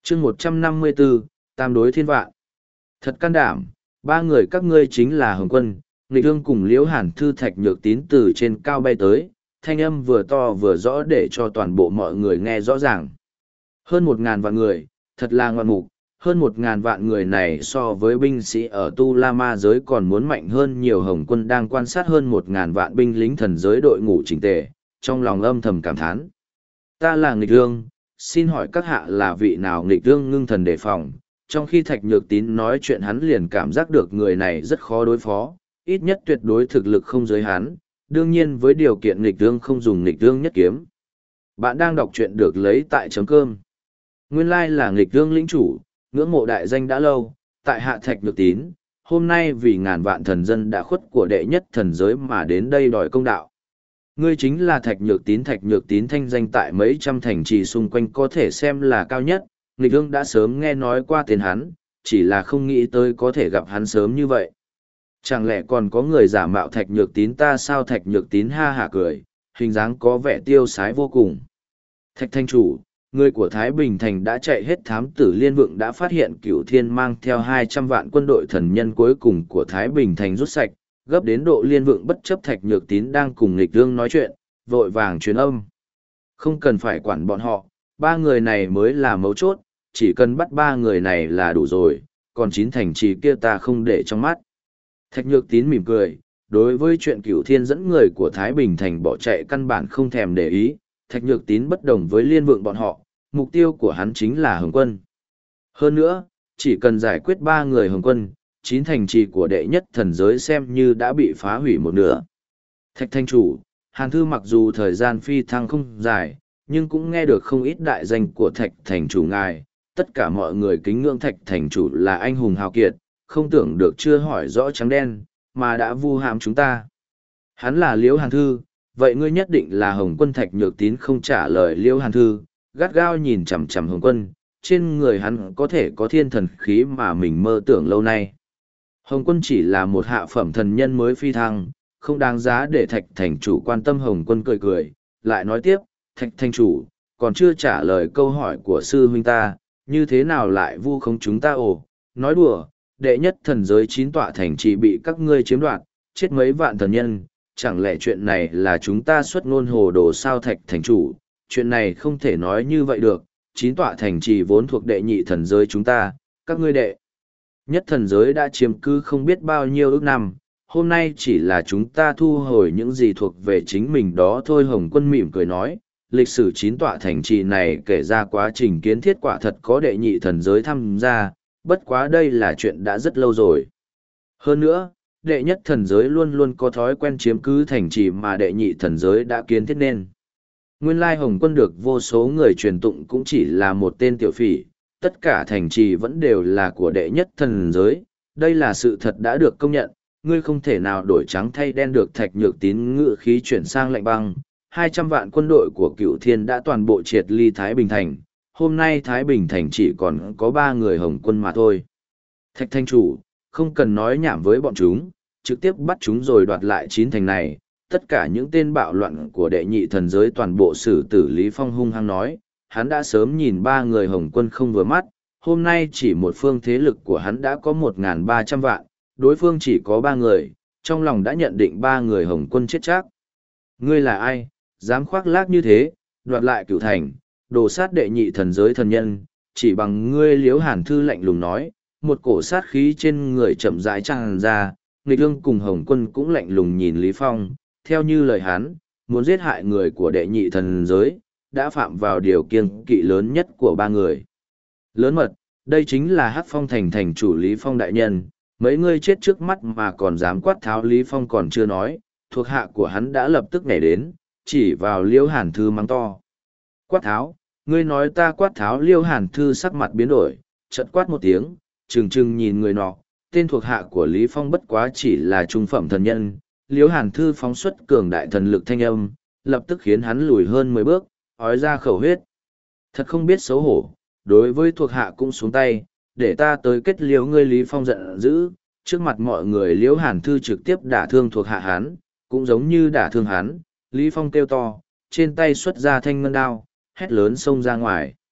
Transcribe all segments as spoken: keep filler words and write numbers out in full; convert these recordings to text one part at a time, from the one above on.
chương một trăm năm mươi bốn, tam đối thiên vạn. Thật can đảm, ba người các ngươi chính là Hồng Quân, Nghịch Ương cùng Liễu Hàn Thư Thạch Nhược Tín từ trên cao bay tới, thanh âm vừa to vừa rõ để cho toàn bộ mọi người nghe rõ ràng. Hơn một ngàn vạn người, thật là ngoạn mục, hơn một ngàn vạn người này so với binh sĩ ở Tu La Ma giới còn muốn mạnh hơn nhiều. Hồng Quân đang quan sát hơn một ngàn vạn binh lính thần giới đội ngũ chỉnh tề, trong lòng âm thầm cảm thán. Ta là Nghịch Ương, xin hỏi các hạ là vị nào? Nghịch Ương ngưng thần đề phòng, trong khi Thạch Nhược Tín nói chuyện hắn liền cảm giác được người này rất khó đối phó, ít nhất tuyệt đối thực lực không giới hắn, đương nhiên với điều kiện Nghịch Ương không dùng Nghịch Ương nhất kiếm. Bạn đang đọc truyện được lấy tại chấm cơm. Nguyên lai là Nghịch Ương lĩnh chủ, ngưỡng mộ đại danh đã lâu, tại hạ Thạch Nhược Tín, hôm nay vì ngàn vạn thần dân đã khuất của đệ nhất thần giới mà đến đây đòi công đạo. Ngươi chính là Thạch Nhược Tín. Thạch Nhược Tín thanh danh tại mấy trăm thành trì xung quanh có thể xem là cao nhất, Nghịch Ương đã sớm nghe nói qua tên hắn, chỉ là không nghĩ tới có thể gặp hắn sớm như vậy. Chẳng lẽ còn có người giả mạo Thạch Nhược Tín ta sao? Thạch Nhược Tín ha hả cười, hình dáng có vẻ tiêu sái vô cùng. Thạch Thanh Chủ, người của Thái Bình Thành đã chạy hết. Thám tử Liên Vượng đã phát hiện Cửu Thiên mang theo hai trăm vạn quân đội thần nhân cuối cùng của Thái Bình Thành rút sạch, gấp đến độ Liên Vượng bất chấp Thạch Nhược Tín đang cùng Nghịch Ương nói chuyện, vội vàng truyền âm. Không cần phải quản bọn họ, ba người này mới là mấu chốt, chỉ cần bắt ba người này là đủ rồi, còn chín thành trì kia ta không để trong mắt. Thạch Nhược Tín mỉm cười, đối với chuyện Cửu Thiên dẫn người của Thái Bình Thành bỏ chạy căn bản không thèm để ý. Thạch Nhược Tín bất đồng với Liên Vượng bọn họ, mục tiêu của hắn chính là Hồng Quân. Hơn nữa, chỉ cần giải quyết ba người Hồng Quân, chín thành trì của đệ nhất thần giới xem như đã bị phá hủy một nửa. Thạch Thanh Chủ, Hàn Thư mặc dù thời gian phi thăng không dài, nhưng cũng nghe được không ít đại danh của Thạch Thành Chủ ngài. Tất cả mọi người kính ngưỡng Thạch Thành Chủ là anh hùng hào kiệt, không tưởng được chưa hỏi rõ trắng đen, mà đã vu hãm chúng ta. Hắn là Liễu Hàn Thư, vậy ngươi nhất định là Hồng Quân? Thạch Nhược Tín không trả lời Liễu Hàn Thư, gắt gao nhìn chằm chằm Hồng Quân, trên người hắn có thể có thiên thần khí mà mình mơ tưởng lâu nay. Hồng Quân chỉ là một hạ phẩm thần nhân mới phi thăng, không đáng giá để Thạch Thành Chủ quan tâm. Hồng Quân cười cười, lại nói tiếp, Thạch Thành Chủ, còn chưa trả lời câu hỏi của sư huynh ta, như thế nào lại vu khống chúng ta? Ồ, nói đùa, đệ nhất thần giới chín tọa thành trì bị các ngươi chiếm đoạt, chết mấy vạn thần nhân, chẳng lẽ chuyện này là chúng ta xuất ngôn hồ đồ sao? Thạch Thành Chủ, chuyện này không thể nói như vậy được, chín tọa thành trì vốn thuộc đệ nhị thần giới chúng ta, các ngươi đệ nhất thần giới đã chiếm cứ không biết bao nhiêu ước năm, hôm nay chỉ là chúng ta thu hồi những gì thuộc về chính mình đó thôi. Hồng Quân mỉm cười nói, lịch sử chín tọa thành trì này kể ra quá trình kiến thiết quả thật có đệ nhị thần giới tham gia, bất quá đây là chuyện đã rất lâu rồi. Hơn nữa, đệ nhất thần giới luôn luôn có thói quen chiếm cứ thành trì mà đệ nhị thần giới đã kiến thiết nên. Nguyên lai Hồng Quân được vô số người truyền tụng cũng chỉ là một tên tiểu phỉ, tất cả thành trì vẫn đều là của đệ nhất thần giới, đây là sự thật đã được công nhận, ngươi không thể nào đổi trắng thay đen được. Thạch Nhược Tín ngự khí chuyển sang lạnh băng, hai trăm vạn quân đội của Cửu Thiên đã toàn bộ triệt ly Thái Bình Thành, hôm nay Thái Bình Thành chỉ còn có ba người Hồng Quân mà thôi. Thạch Thanh Chủ, không cần nói nhảm với bọn chúng, trực tiếp bắt chúng rồi đoạt lại chín thành này. Tất cả những tên bạo loạn của đệ nhị thần giới toàn bộ xử tử. Lý Phong hung hăng nói, hắn đã sớm nhìn ba người Hồng Quân không vừa mắt, hôm nay chỉ một phương thế lực của hắn đã có một nghìn ba trăm vạn, đối phương chỉ có ba người, trong lòng đã nhận định ba người Hồng Quân chết chắc. Ngươi là ai, dám khoác lác như thế, đoạt lại Cửu Thành, đồ sát đệ nhị thần giới thần nhân, chỉ bằng ngươi? Liễu Hàn Thư lạnh lùng nói, một cổ sát khí trên người chậm rãi tràn ra. Nghịch Ương cùng Hồng Quân cũng lạnh lùng nhìn Lý Phong, theo như lời hắn, muốn giết hại người của đệ nhị thần giới, đã phạm vào điều kiêng kỵ lớn nhất của ba người. Lớn mật, đây chính là Hắc Phong Thành thành chủ Lý Phong đại nhân, mấy ngươi chết trước mắt mà còn dám quát tháo. Lý Phong còn chưa nói, thuộc hạ của hắn đã lập tức nhảy đến, chỉ vào Liễu Hàn Thư mắng to. Quát tháo, ngươi nói ta quát tháo? Liễu Hàn Thư sắc mặt biến đổi, chợt quát một tiếng, trừng trừng nhìn người nọ, tên thuộc hạ của Lý Phong bất quá chỉ là trung phẩm thần nhân. Liễu Hàn Thư phóng xuất cường đại thần lực thanh âm, lập tức khiến hắn lùi hơn mười bước, ói ra khẩu huyết. Thật không biết xấu hổ, đối với thuộc hạ cũng xuống tay, để ta tới kết liễu ngươi. Lý Phong giận dữ, trước mặt mọi người Liễu Hàn Thư trực tiếp đả thương thuộc hạ hắn, cũng giống như đả thương hắn. Lý Phong kêu to, trên tay xuất ra thanh ngân đao, hét lớn xông ra ngoài.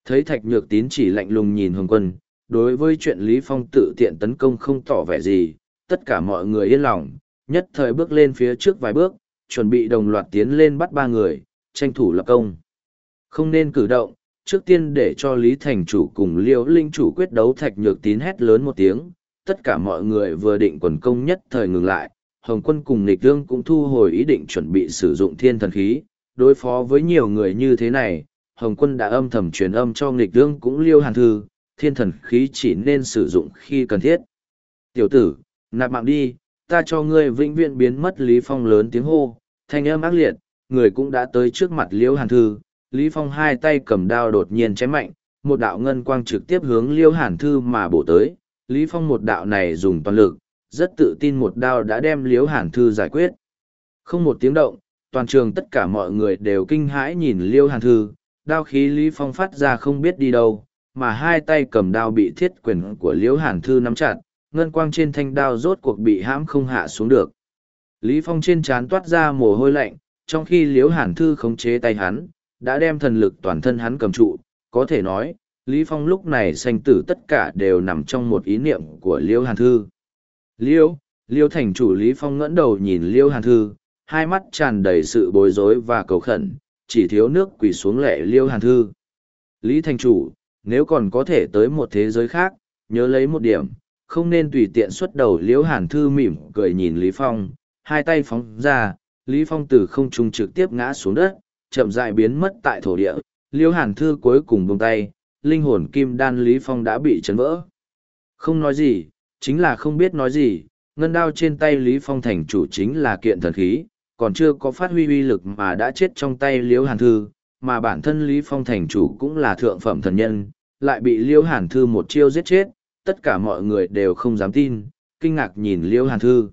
Thấy Thạch Nhược Tín chỉ lạnh lùng nhìn Hồng Quân, đối với chuyện Lý Phong tự tiện tấn công không tỏ vẻ gì, tất cả mọi người yên lòng, nhất thời bước lên phía trước vài bước, chuẩn bị đồng loạt tiến lên bắt ba người, tranh thủ lập công. Không nên cử động, trước tiên để cho Lý Thành Chủ cùng Liễu Linh Chủ quyết đấu. Thạch Nhược Tín hét lớn một tiếng, tất cả mọi người vừa định quần công nhất thời ngừng lại, Hồng Quân cùng Nghịch Ương cũng thu hồi ý định chuẩn bị sử dụng thiên thần khí, đối phó với nhiều người như thế này. Hồng Quân đã âm thầm truyền âm cho Nghịch Ương cũng Liêu Hàn Thư, thiên thần khí chỉ nên sử dụng khi cần thiết. Tiểu tử, nạp mạng đi, ta cho ngươi vĩnh viễn biến mất. Lý Phong lớn tiếng hô, thanh âm ác liệt, người cũng đã tới trước mặt Liêu Hàn Thư. Lý Phong hai tay cầm đao đột nhiên chém mạnh, một đạo ngân quang trực tiếp hướng Liêu Hàn Thư mà bổ tới. Lý Phong một đạo này dùng toàn lực, rất tự tin một đao đã đem Liêu Hàn Thư giải quyết. Không một tiếng động, toàn trường tất cả mọi người đều kinh hãi nhìn Liêu Hàn Thư, đao khí Lý Phong phát ra không biết đi đâu, mà hai tay cầm đao bị thiết quyền của Liêu Hàn Thư nắm chặt, ngân quang trên thanh đao rốt cuộc bị hãm không hạ xuống được. Lý Phong trên trán toát ra mồ hôi lạnh, trong khi Liêu Hàn Thư khống chế tay hắn, đã đem thần lực toàn thân hắn cầm trụ, có thể nói, Lý Phong lúc này sanh tử tất cả đều nằm trong một ý niệm của Liêu Hàn Thư. Liêu, Liêu Thành Chủ. Lý Phong ngẩng đầu nhìn Liêu Hàn Thư, hai mắt tràn đầy sự bối rối và cầu khẩn, chỉ thiếu nước quỳ xuống lệ Liêu Hàn Thư. Lý Thành Chủ, nếu còn có thể tới một thế giới khác, nhớ lấy một điểm, không nên tùy tiện xuất đầu. Liêu Hàn Thư mỉm cười nhìn Lý Phong, hai tay phóng ra, Lý Phong từ không trung trực tiếp ngã xuống đất, chậm rãi biến mất tại thổ địa. Liêu Hàn Thư cuối cùng buông tay, linh hồn kim đan Lý Phong đã bị chấn vỡ. Không nói gì, chính là không biết nói gì, ngân đao trên tay Lý Phong Thành Chủ chính là kiện thần khí, còn chưa có phát huy uy lực mà đã chết trong tay Liêu Hàn Thư, mà bản thân Lý Phong Thành Chủ cũng là thượng phẩm thần nhân, lại bị Liêu Hàn Thư một chiêu giết chết, tất cả mọi người đều không dám tin, kinh ngạc nhìn Liêu Hàn Thư.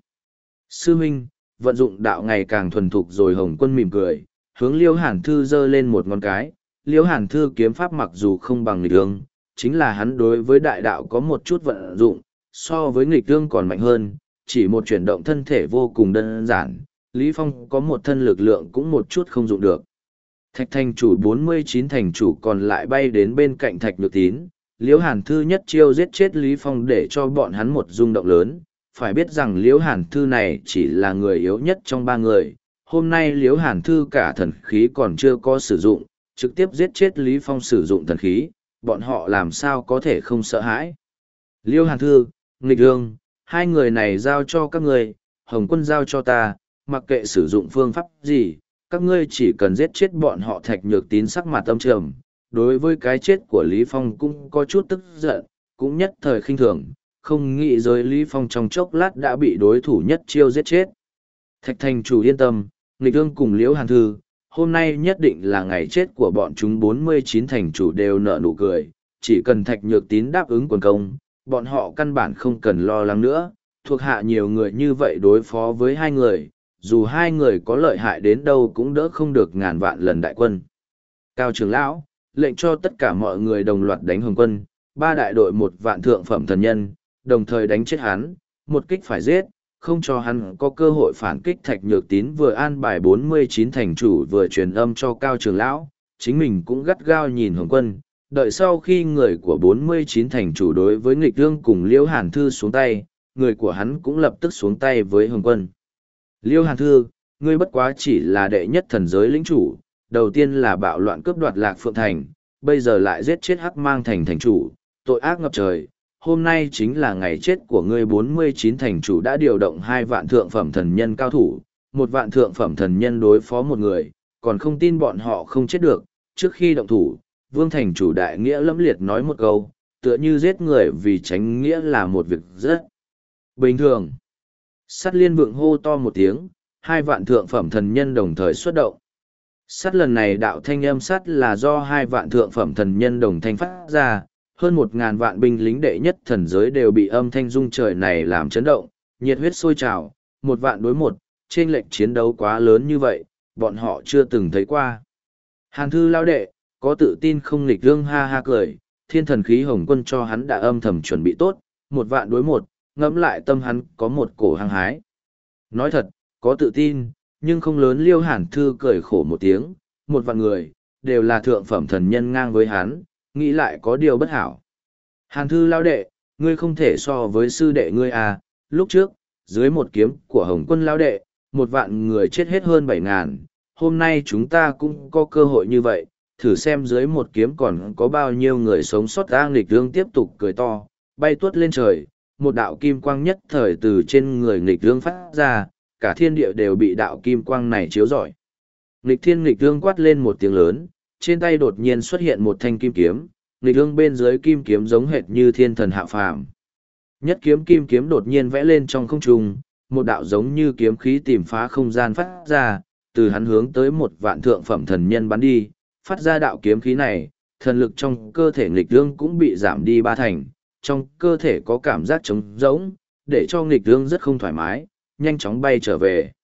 Sư huynh, vận dụng đạo ngày càng thuần thục rồi. Hồng Quân mỉm cười, hướng Liêu Hàn Thư giơ lên một ngón cái. Liêu Hàn Thư kiếm pháp mặc dù không bằng Nghịch Ương, chính là hắn đối với đại đạo có một chút vận dụng, so với Nghịch Ương còn mạnh hơn, chỉ một chuyển động thân thể vô cùng đơn giản, Lý Phong có một thân lực lượng cũng một chút không dụng được. Thạch Thành Chủ bốn mươi chín thành chủ còn lại bay đến bên cạnh Thạch Nhược Tín, Liễu Hàn Thư nhất chiêu giết chết Lý Phong để cho bọn hắn một rung động lớn. Phải biết rằng Liễu Hàn Thư này chỉ là người yếu nhất trong ba người, hôm nay Liễu Hàn Thư cả thần khí còn chưa có sử dụng, trực tiếp giết chết Lý Phong sử dụng thần khí, bọn họ làm sao có thể không sợ hãi. Liễu Hàn Thư, Nghịch Ương, hai người này giao cho các người, Hồng Quân giao cho ta, mặc kệ sử dụng phương pháp gì, các ngươi chỉ cần giết chết bọn họ. Thạch Nhược Tín sắc mặt âm trầm, đối với cái chết của Lý Phong cũng có chút tức giận, cũng nhất thời khinh thường, không nghĩ tới Lý Phong trong chốc lát đã bị đối thủ nhất chiêu giết chết. Thạch Thành Chủ yên tâm, Nghịch Ương cùng Liễu Hàn Thư, hôm nay nhất định là ngày chết của bọn chúng. bốn mươi chín thành chủ đều nở nụ cười, chỉ cần Thạch Nhược Tín đáp ứng quần công, bọn họ căn bản không cần lo lắng nữa, thuộc hạ nhiều người như vậy đối phó với hai người, dù hai người có lợi hại đến đâu cũng đỡ không được ngàn vạn lần đại quân. Cao trưởng lão, lệnh cho tất cả mọi người đồng loạt đánh Hồng Quân, ba đại đội một vạn thượng phẩm thần nhân, đồng thời đánh chết hắn, một kích phải giết, không cho hắn có cơ hội phản kích. Thạch Nhược Tín vừa an bài bốn mươi chín thành chủ vừa truyền âm cho Cao trưởng lão, chính mình cũng gắt gao nhìn Hồng Quân, đợi sau khi người của bốn mươi chín thành chủ đối với Nghịch Ương cùng Liễu Hàn Thư xuống tay, người của hắn cũng lập tức xuống tay với Hồng Quân. Liêu Hàn Thư, ngươi bất quá chỉ là đệ nhất thần giới lĩnh chủ, đầu tiên là bạo loạn cướp đoạt Lạc Phượng Thành, bây giờ lại giết chết Hắc Mang Thành thành chủ, tội ác ngập trời. Hôm nay chính là ngày chết của ngươi. bốn mươi chín thành chủ đã điều động hai vạn thượng phẩm thần nhân cao thủ, một vạn thượng phẩm thần nhân đối phó một người, còn không tin bọn họ không chết được. Trước khi động thủ, Vương thành chủ đại nghĩa lẫm liệt nói một câu, tựa như giết người vì tránh nghĩa là một việc rất bình thường. Sắt liên vượng hô to một tiếng, hai vạn thượng phẩm thần nhân đồng thời xuất động. Sắt lần này đạo thanh âm sắt là do hai vạn thượng phẩm thần nhân đồng thanh phát ra, hơn một ngàn vạn binh lính đệ nhất thần giới đều bị âm thanh rung trời này làm chấn động, nhiệt huyết sôi trào, một vạn đối một, trên lệnh chiến đấu quá lớn như vậy, bọn họ chưa từng thấy qua. Hàn Thư lao đệ, có tự tin không? Nghịch Ương ha ha cười, thiên thần khí Hồng Quân cho hắn đã âm thầm chuẩn bị tốt, một vạn đối một, ngẫm lại tâm hắn có một cổ hăng hái. Nói thật, có tự tin, nhưng không lớn. Liêu Hàn Thư cười khổ một tiếng, một vạn người, đều là thượng phẩm thần nhân ngang với hắn, nghĩ lại có điều bất hảo. Hàn thư lao đệ, ngươi không thể so với sư đệ ngươi à, lúc trước, dưới một kiếm của Hồng quân lao đệ, một vạn người chết hết hơn bảy ngàn, hôm nay chúng ta cũng có cơ hội như vậy, thử xem dưới một kiếm còn có bao nhiêu người sống sót. A Nghịch Vương tiếp tục cười to, bay tuốt lên trời, một đạo kim quang nhất thời từ trên người Nghịch Vương phát ra, cả thiên địa đều bị đạo kim quang này chiếu rọi. Nghịch Thiên Nghịch Vương quát lên một tiếng lớn, trên tay đột nhiên xuất hiện một thanh kim kiếm, Nghịch Vương bên dưới kim kiếm giống hệt như thiên thần hạ phàm. Nhất kiếm kim kiếm đột nhiên vẽ lên trong không trung, một đạo giống như kiếm khí tìm phá không gian phát ra, từ hắn hướng tới một vạn thượng phẩm thần nhân bắn đi, phát ra đạo kiếm khí này, thần lực trong cơ thể Nghịch Vương cũng bị giảm đi ba thành, trong cơ thể có cảm giác trống rỗng, để cho Nghịch Vương rất không thoải mái, nhanh chóng bay trở về.